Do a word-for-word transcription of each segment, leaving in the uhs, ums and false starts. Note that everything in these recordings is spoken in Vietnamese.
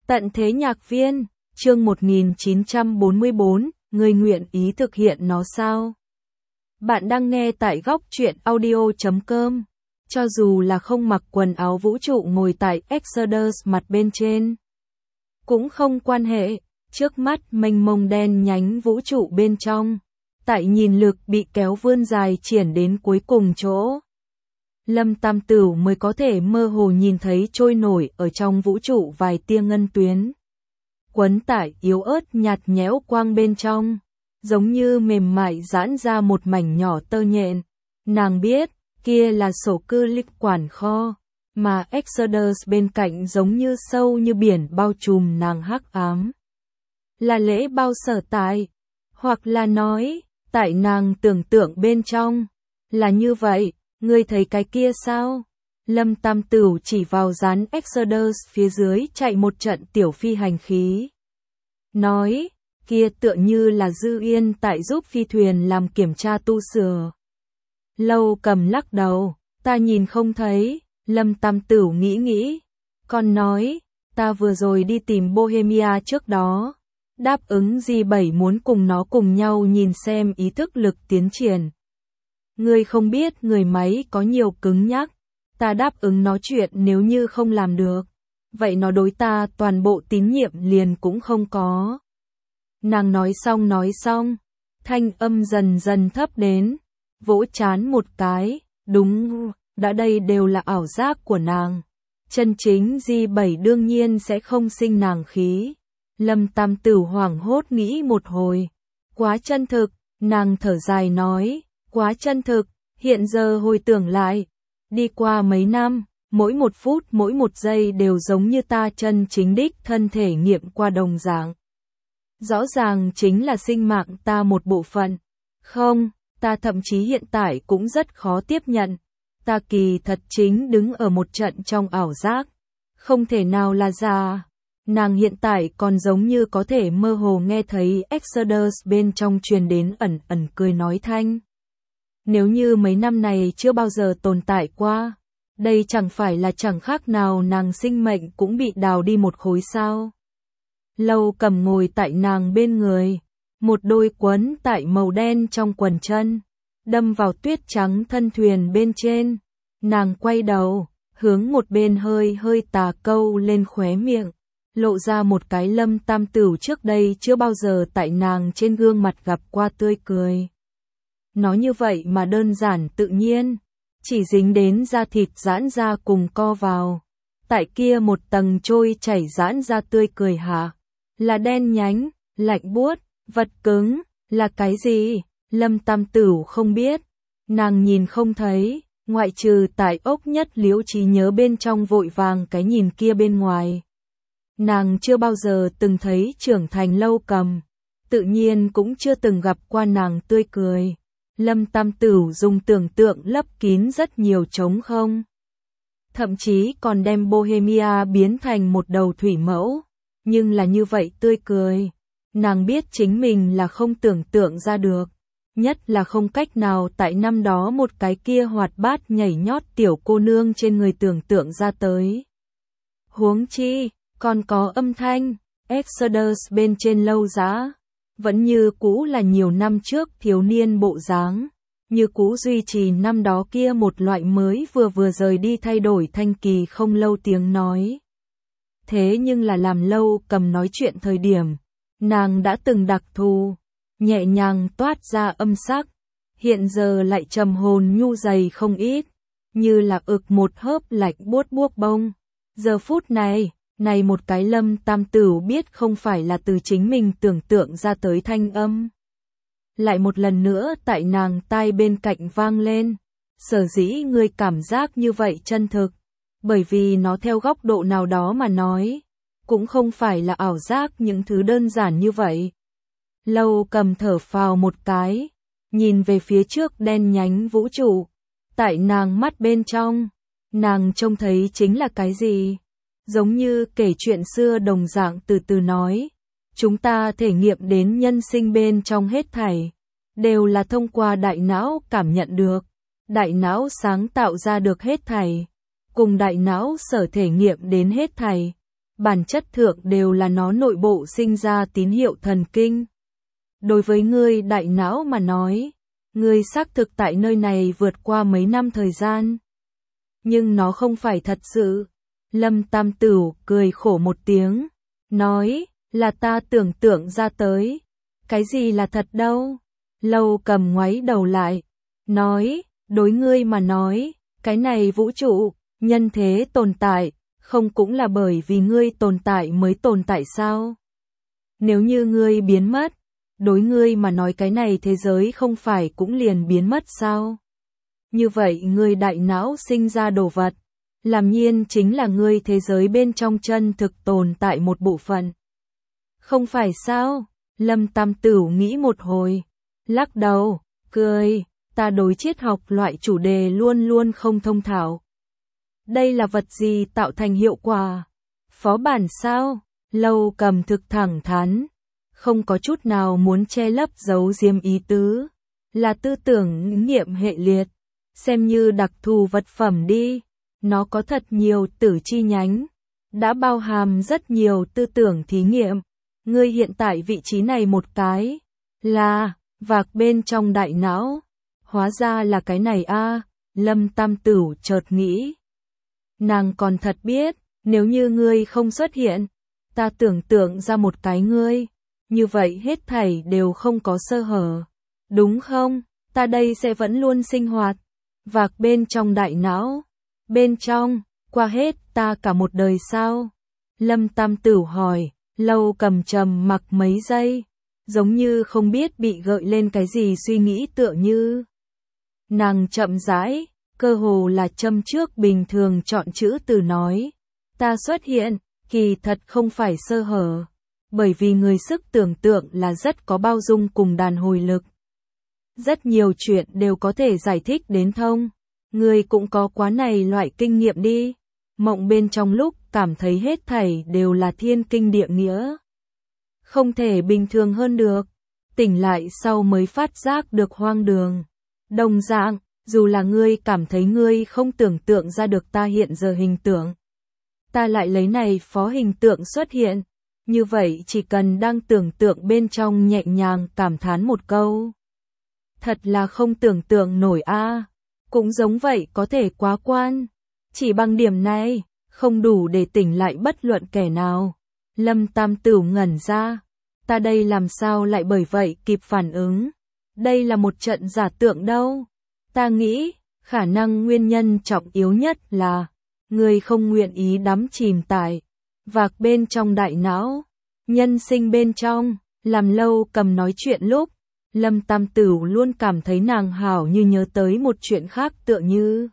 Tận thế nhạc viên, chương một nghìn chín trăm bốn mươi bốn, người nguyện ý thực hiện nó sao? Bạn đang nghe tại góc truyện audio chấm com. Cho dù là không mặc quần áo vũ trụ ngồi tại Exodus mặt bên trên, cũng không quan hệ, trước mắt mênh mông đen nhánh vũ trụ bên trong. Tại nhìn lực bị kéo vươn dài triển đến cuối cùng chỗ. Lâm Tam Tửu mới có thể mơ hồ nhìn thấy trôi nổi ở trong vũ trụ vài tia ngân tuyến. Quấn tải yếu ớt nhạt nhẽo quang bên trong, giống như mềm mại giãn ra một mảnh nhỏ tơ nhện. Nàng biết, kia là sổ cư lịch quản kho, mà Exodus bên cạnh giống như sâu như biển bao trùm nàng hắc ám. Là lễ bao sở tại, hoặc là nói, tại nàng tưởng tượng bên trong, là như vậy. Ngươi thấy cái kia sao? Lâm Tam Tửu chỉ vào dán Exodus phía dưới chạy một trận tiểu phi hành khí. Nói, kia tựa như là Dư Yên tại giúp phi thuyền làm kiểm tra tu sửa. Lâu Cầm lắc đầu, ta nhìn không thấy. Lâm Tam Tửu nghĩ nghĩ, còn nói, ta vừa rồi đi tìm Bohemia trước đó. Đáp ứng G bảy muốn cùng nó cùng nhau nhìn xem ý thức lực tiến triển. Ngươi không biết người máy có nhiều cứng nhắc, ta đáp ứng nó chuyện nếu như không làm được, vậy nó đối ta toàn bộ tín nhiệm liền cũng không có. Nàng nói xong nói xong, thanh âm dần dần thấp đến, vỗ chán một cái, đúng, đã đây đều là ảo giác của nàng. Chân chính G bảy đương nhiên sẽ không sinh nàng khí. Lâm Tam Tửu hoảng hốt nghĩ một hồi, quá chân thực, nàng thở dài nói. Quá chân thực, hiện giờ hồi tưởng lại, đi qua mấy năm, mỗi một phút mỗi một giây đều giống như ta chân chính đích thân thể nghiệm qua đồng dạng. Rõ ràng chính là sinh mạng ta một bộ phận. Không, ta thậm chí hiện tại cũng rất khó tiếp nhận. Ta kỳ thật chính đứng ở một trận trong ảo giác. Không thể nào là giả. Nàng hiện tại còn giống như có thể mơ hồ nghe thấy Exodus bên trong truyền đến ẩn ẩn cười nói thanh. Nếu như mấy năm này chưa bao giờ tồn tại qua, đây chẳng phải là chẳng khác nào nàng sinh mệnh cũng bị đào đi một khối sao. Lâu Cầm ngồi tại nàng bên người, một đôi quấn tại màu đen trong quần chân, đâm vào tuyết trắng thân thuyền bên trên. Nàng quay đầu, hướng một bên hơi hơi tà câu lên khóe miệng, lộ ra một cái Lâm Tam Tửu trước đây chưa bao giờ tại nàng trên gương mặt gặp qua tươi cười. Nó như vậy mà đơn giản tự nhiên, chỉ dính đến da thịt giãn ra cùng co vào. Tại kia một tầng trôi chảy giãn ra tươi cười hả? Là đen nhánh, lạnh buốt, vật cứng, là cái gì? Lâm Tam Tửu không biết, nàng nhìn không thấy, ngoại trừ tại ốc nhất liễu trí nhớ bên trong vội vàng cái nhìn kia bên ngoài. Nàng chưa bao giờ từng thấy trưởng thành Lâu Cầm, tự nhiên cũng chưa từng gặp qua nàng tươi cười. Lâm Tam Tửu dùng tưởng tượng lấp kín rất nhiều trống không. Thậm chí còn đem Bohemia biến thành một đầu thủy mẫu. Nhưng là như vậy tươi cười. Nàng biết chính mình là không tưởng tượng ra được. Nhất là không cách nào tại năm đó một cái kia hoạt bát nhảy nhót tiểu cô nương trên người tưởng tượng ra tới. Huống chi, còn có âm thanh, Exodus bên trên Lâu Dã. Vẫn như cũ là nhiều năm trước thiếu niên bộ dáng, như cũ duy trì năm đó kia một loại mới vừa vừa rời đi thay đổi thanh kỳ không lâu tiếng nói. Thế nhưng là làm Lâu Cầm nói chuyện thời điểm, nàng đã từng đặc thù, nhẹ nhàng toát ra âm sắc, hiện giờ lại trầm hồn nhu dày không ít, như là ực một hớp lạnh buốt buốt bông. Giờ phút này, này một cái Lâm Tam Tửu biết không phải là từ chính mình tưởng tượng ra tới thanh âm. Lại một lần nữa tại nàng tai bên cạnh vang lên. Sở dĩ ngươi cảm giác như vậy chân thực, bởi vì nó theo góc độ nào đó mà nói, cũng không phải là ảo giác những thứ đơn giản như vậy. Lâu Cầm thở phào một cái, nhìn về phía trước đen nhánh vũ trụ. Tại nàng mắt bên trong, nàng trông thấy chính là cái gì? Giống như kể chuyện xưa đồng dạng từ từ nói, chúng ta thể nghiệm đến nhân sinh bên trong hết thảy, đều là thông qua đại não cảm nhận được, đại não sáng tạo ra được hết thảy, cùng đại não sở thể nghiệm đến hết thảy, bản chất thượng đều là nó nội bộ sinh ra tín hiệu thần kinh. Đối với ngươi đại não mà nói, ngươi xác thực tại nơi này vượt qua mấy năm thời gian. Nhưng nó không phải thật sự. Lâm Tam Tửu cười khổ một tiếng, nói, là ta tưởng tượng ra tới. Cái gì là thật đâu? Lâu Cầm ngoáy đầu lại, nói, đối ngươi mà nói, cái này vũ trụ, nhân thế tồn tại, không cũng là bởi vì ngươi tồn tại mới tồn tại sao? Nếu như ngươi biến mất, đối ngươi mà nói cái này thế giới không phải cũng liền biến mất sao? Như vậy ngươi đại não sinh ra đồ vật, làm nhiên chính là ngươi thế giới bên trong chân thực tồn tại một bộ phận. Không phải sao? Lâm Tam Tửu nghĩ một hồi, lắc đầu, cười, ta đối triết học loại chủ đề luôn luôn không thông thạo. Đây là vật gì tạo thành hiệu quả? Phó bản sao? Lâu Cầm thực thẳng thắn, không có chút nào muốn che lấp giấu giếm ý tứ, là tư tưởng nghiệm hệ liệt, xem như đặc thù vật phẩm đi, nó có thật nhiều tử chi nhánh, đã bao hàm rất nhiều tư tưởng thí nghiệm. Ngươi hiện tại vị trí này một cái, là, vạc bên trong đại não, hóa ra là cái này a. Lâm Tam Tửu chợt nghĩ. Nàng còn thật biết, nếu như ngươi không xuất hiện, ta tưởng tượng ra một cái ngươi, như vậy hết thảy đều không có sơ hở, đúng không? Ta đây sẽ vẫn luôn sinh hoạt, vạc bên trong đại não, bên trong, qua hết ta cả một đời sao? Lâm Tam Tửu hỏi. Lâu Cầm trầm mặc mấy giây, giống như không biết bị gợi lên cái gì suy nghĩ tựa như. Nàng chậm rãi, cơ hồ là châm trước bình thường chọn chữ từ nói. Ta xuất hiện, kỳ thật không phải sơ hở, bởi vì người sức tưởng tượng là rất có bao dung cùng đàn hồi lực. Rất nhiều chuyện đều có thể giải thích đến thông, người cũng có quá này loại kinh nghiệm đi. Mộng bên trong lúc cảm thấy hết thảy đều là thiên kinh địa nghĩa. Không thể bình thường hơn được. Tỉnh lại sau mới phát giác được hoang đường. Đồng dạng, dù là ngươi cảm thấy ngươi không tưởng tượng ra được ta hiện giờ hình tượng. Ta lại lấy này phó hình tượng xuất hiện. Như vậy chỉ cần đang tưởng tượng bên trong nhẹ nhàng cảm thán một câu. Thật là không tưởng tượng nổi a. Cũng giống vậy có thể quá quan. Chỉ bằng điểm này, không đủ để tỉnh lại bất luận kẻ nào. Lâm Tam Tửu ngẩn ra. Ta đây làm sao lại bởi vậy kịp phản ứng. Đây là một trận giả tượng đâu. Ta nghĩ, khả năng nguyên nhân trọng yếu nhất là, người không nguyện ý đắm chìm tại, vạc bên trong đại não, nhân sinh bên trong, làm Lâu Cầm nói chuyện lúc. Lâm Tam Tửu luôn cảm thấy nàng hảo như nhớ tới một chuyện khác tựa như.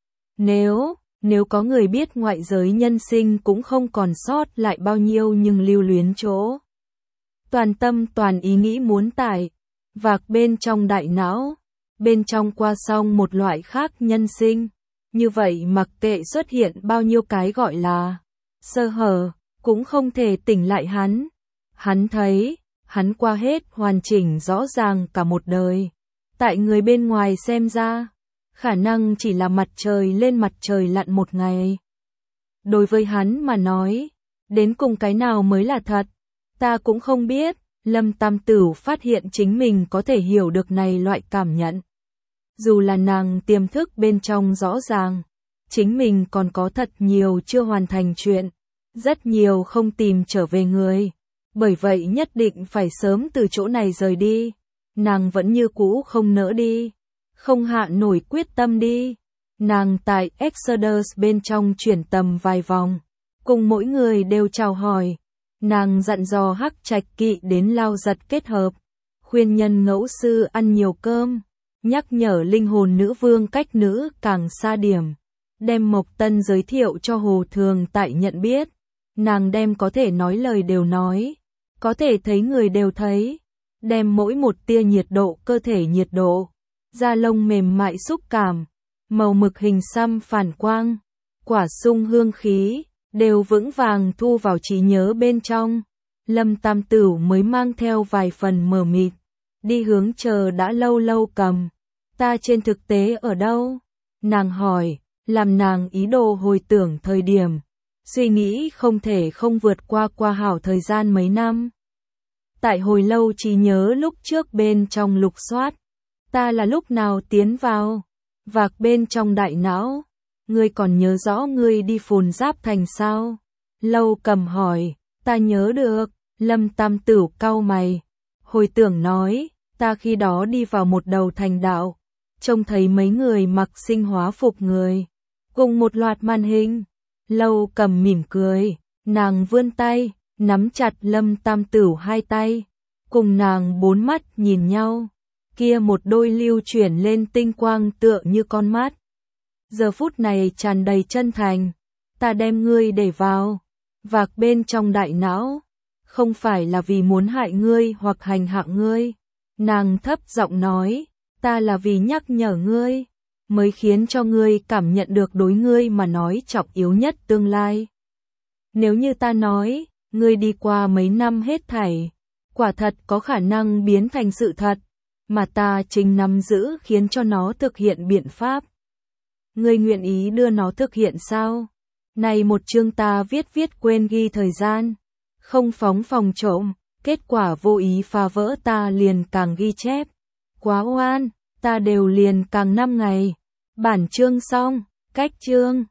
Nếu, nếu có người biết ngoại giới nhân sinh cũng không còn sót lại bao nhiêu nhưng lưu luyến chỗ. Toàn tâm toàn ý nghĩ muốn tải, vạc bên trong đại não, bên trong qua xong một loại khác nhân sinh. Như vậy mặc kệ xuất hiện bao nhiêu cái gọi là sơ hở, cũng không thể tỉnh lại hắn. Hắn thấy, hắn qua hết hoàn chỉnh rõ ràng cả một đời. Tại người bên ngoài xem ra, khả năng chỉ là mặt trời lên mặt trời lặn một ngày. Đối với hắn mà nói, đến cùng cái nào mới là thật, ta cũng không biết. Lâm Tam Tửu phát hiện chính mình có thể hiểu được này loại cảm nhận. Dù là nàng tiềm thức bên trong rõ ràng, chính mình còn có thật nhiều chưa hoàn thành chuyện, rất nhiều không tìm trở về người. Bởi vậy nhất định phải sớm từ chỗ này rời đi. Nàng vẫn như cũ không nỡ đi, không hạ nổi quyết tâm đi. Nàng tại Exodus bên trong chuyển tầm vài vòng, cùng mỗi người đều chào hỏi. Nàng dặn dò Hắc Trạch Kỵ đến lao giật kết hợp, khuyên nhân ngẫu sư ăn nhiều cơm, nhắc nhở linh hồn nữ vương cách nữ càng xa điểm, đem Mộc Tân giới thiệu cho Hồ Thường tại nhận biết. Nàng đem có thể nói lời đều nói, có thể thấy người đều thấy, đem mỗi một tia nhiệt độ cơ thể nhiệt độ, da lông mềm mại xúc cảm, màu mực hình xăm phản quang, quả sung hương khí, đều vững vàng thu vào trí nhớ bên trong. Lâm Tam Tửu mới mang theo vài phần mờ mịt, đi hướng chờ đã lâu Lâu Cầm. Ta trên thực tế ở đâu? Nàng hỏi, làm nàng ý đồ hồi tưởng thời điểm. suy nghĩ không thể không vượt qua qua hảo thời gian mấy năm. Tại hồi lâu chỉ nhớ lúc trước bên trong lục soát, ta là lúc nào tiến vào, vạc bên trong đại não, ngươi còn nhớ rõ ngươi đi Phồn Giáp Thành sao? Lâu Cầm hỏi, ta nhớ được, Lâm Tam Tửu cau mày, hồi tưởng nói, ta khi đó đi vào một đầu thành đạo, trông thấy mấy người mặc sinh hóa phục người, cùng một loạt màn hình. Lâu Cầm mỉm cười, nàng vươn tay, nắm chặt Lâm Tam Tửu hai tay, cùng nàng bốn mắt nhìn nhau, kia một đôi lưu chuyển lên tinh quang tựa như con mắt. Giờ phút này tràn đầy chân thành, ta đem ngươi để vào, vạc bên trong đại não, không phải là vì muốn hại ngươi hoặc hành hạ ngươi. Nàng thấp giọng nói, ta là vì nhắc nhở ngươi, mới khiến cho ngươi cảm nhận được đối ngươi mà nói trọng yếu nhất tương lai. Nếu như ta nói, ngươi đi qua mấy năm hết thảy, quả thật có khả năng biến thành sự thật, mà ta chính nắm giữ khiến cho nó thực hiện biện pháp. Ngươi nguyện ý đưa nó thực hiện sao? Này một chương ta viết viết quên ghi thời gian, không phóng phòng trộm, kết quả vô ý phá vỡ ta liền càng ghi chép. Quá oan, ta đều liền càng năm ngày. Bản chương xong, cách chương.